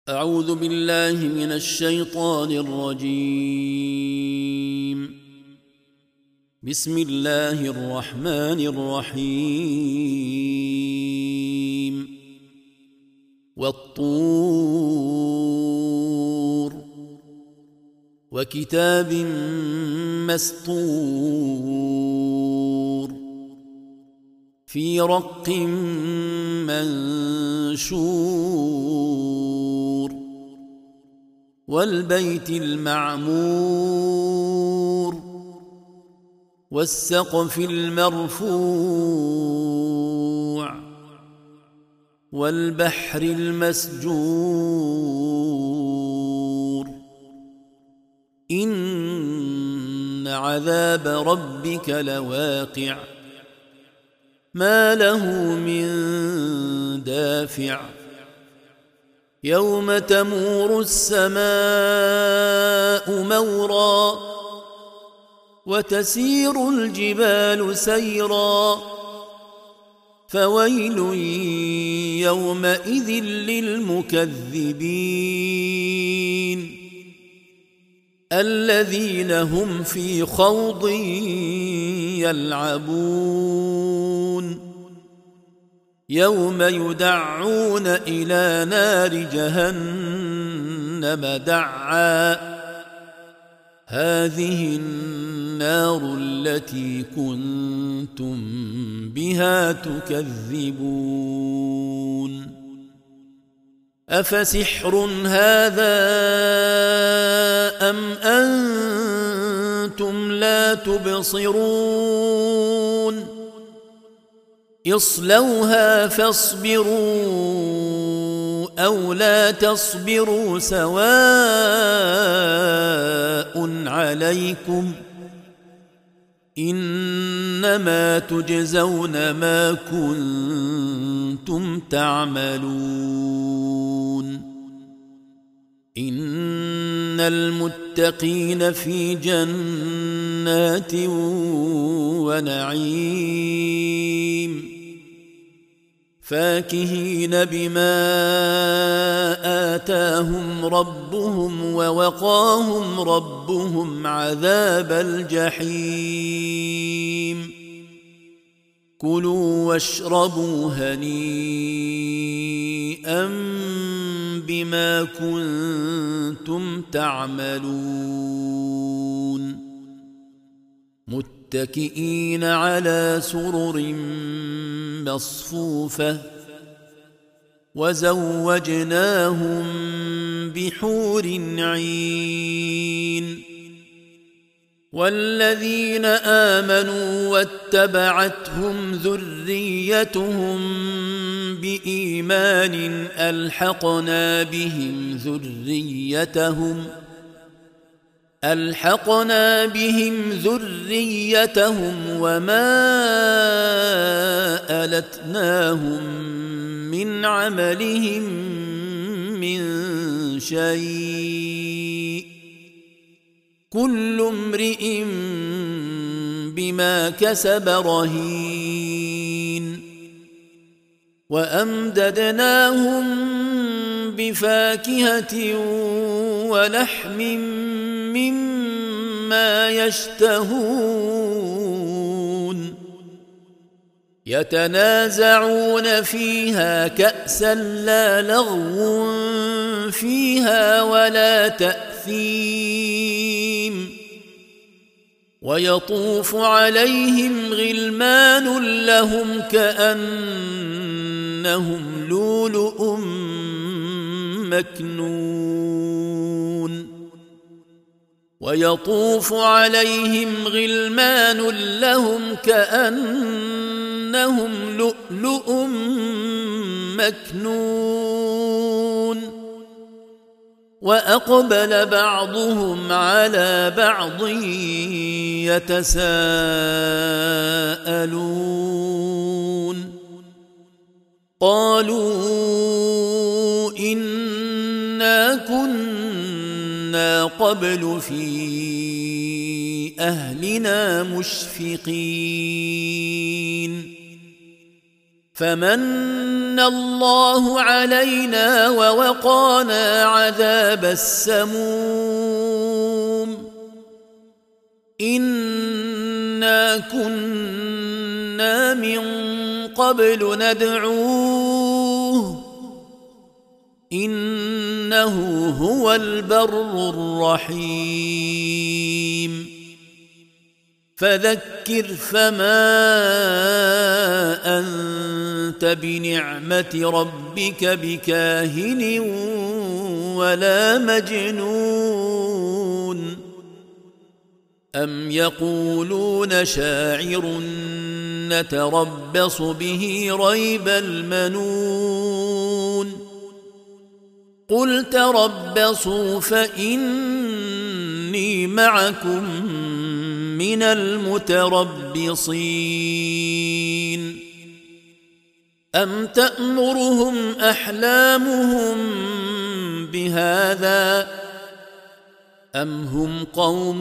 أعوذ بالله من الشيطان الرجيم. بسم الله الرحمن الرحيم. والطور وكتاب مسطور في رق منشور والبيت المعمور والسقف المرفوع والبحر المسجور إن عذاب ربك لواقع ما له من دافع يوم تمور السماء مورا وتسير الجبال سيرا فويل يومئذ للمكذبين الذين هم في خوض يلعبون يوم يدعون إلى نار جهنم دعا هذه النار التي كنتم بها تكذبون أفسحر هذا أم أنتم لا تبصرون اصلوها فاصبروا أو لا تصبروا سواء عليكم إنما تجزون ما كنتم تعملون إن المتقين في جنات ونعيم فاكهين بما آتاهم ربهم ووقاهم ربهم عذاب الجحيم كلوا واشربوا هنيئا بما كنتم تعملون متكئين على سرر مصفوفة وزوجناهم بحور عين والذين آمنوا واتبعتهم ذريتهم بإيمان ألحقنا بهم ذريتهم وما ألتناهم من عملهم من شيء كل امرئ بما كسب رهين وأمددناهم بفاكهة ولحم مما يشتهون يتنازعون فيها كأسا لا لغو فيها ولا تأثيم ويطوف عليهم غلمان لهم كأنهم لؤلؤ مكنون ويطوف عليهم غلمان لهم كأنهم لؤلؤ مكنون وأقبل بعضهم على بعض يتساءلون قالوا إنا كنا قبل في أهلنا مشفقين فمن الله علينا ووقانا عذاب السموم إنا كنا من قبل ندعوه إنه هو البر الرحيم فذكر فما أنت بنعمة ربك بكاهن ولا مجنون أم يقولون شاعر نتربص به ريب المنون قل تربصوا فإني معكم من المتربصين أم تأمرهم أحلامهم بهذا أم هم قوم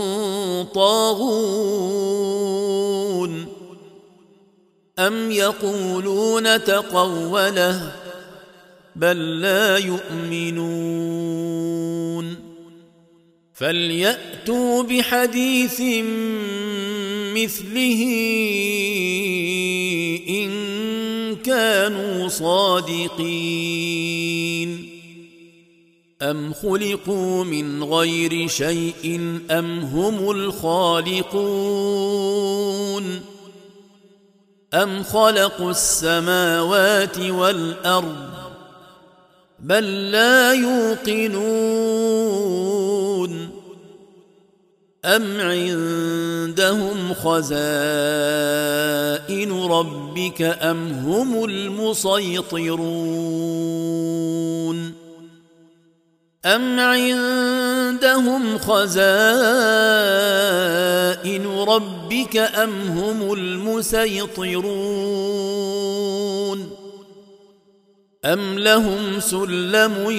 طاغون أم يقولون تقوله بل لا يؤمنون فليأتوا بحديث مثله إن كانوا صادقين أم خلقوا من غير شيء أم هم الخالقون أم خلقوا السماوات والأرض بل لا يوقنون أم عندهم خزائن ربك أم هم المسيطرون أم عندهم خزائن ربك أم هم المسيطرون أم لهم سلم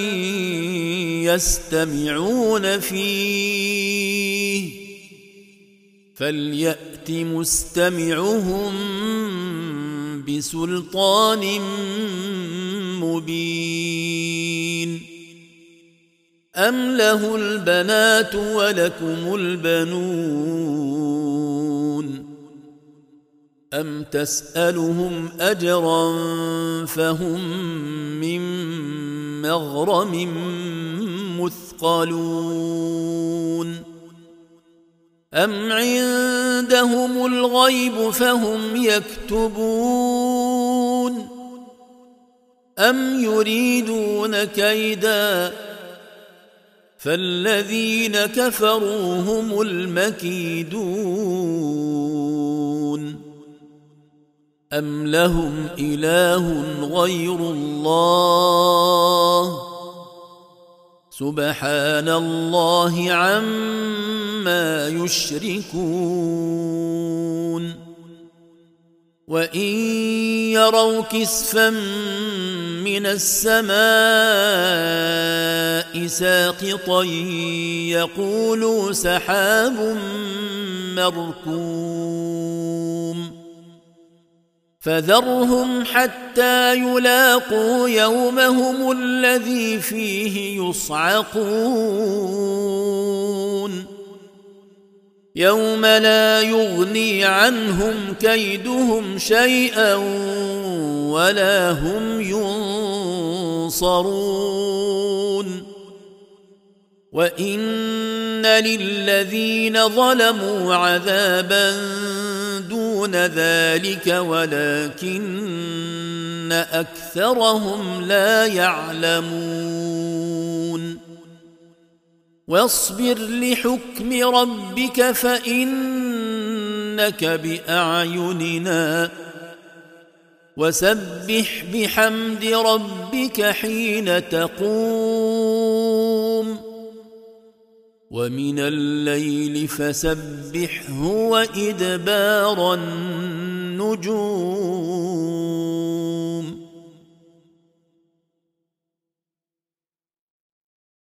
يستمعون فيه فليأت مستمعهم بسلطان مبين أم له البنات ولكم البنون أم تسألهم أجرا فهم من مغرم مثقلون أم عندهم الغيب فهم يكتبون أم يريدون كيدا فالذين كفروا هم المكيدون أم لهم إله غير الله سبحان الله عما يشركون وإن يروا كسفا من السماء ساقطا يقولوا سحاب مركوم فذرهم حتى يلاقوا يومهم الذي فيه يصعقون يوم لا يغني عنهم كيدهم شيئا ولا هم ينصرون وإن للذين ظلموا عذابا دون ذلك ولكن أكثرهم لا يعلمون واصبر لحكم ربك فإنك بأعيننا وسبح بحمد ربك حين تقوم ومن الليل فسبحه وإدبار النجوم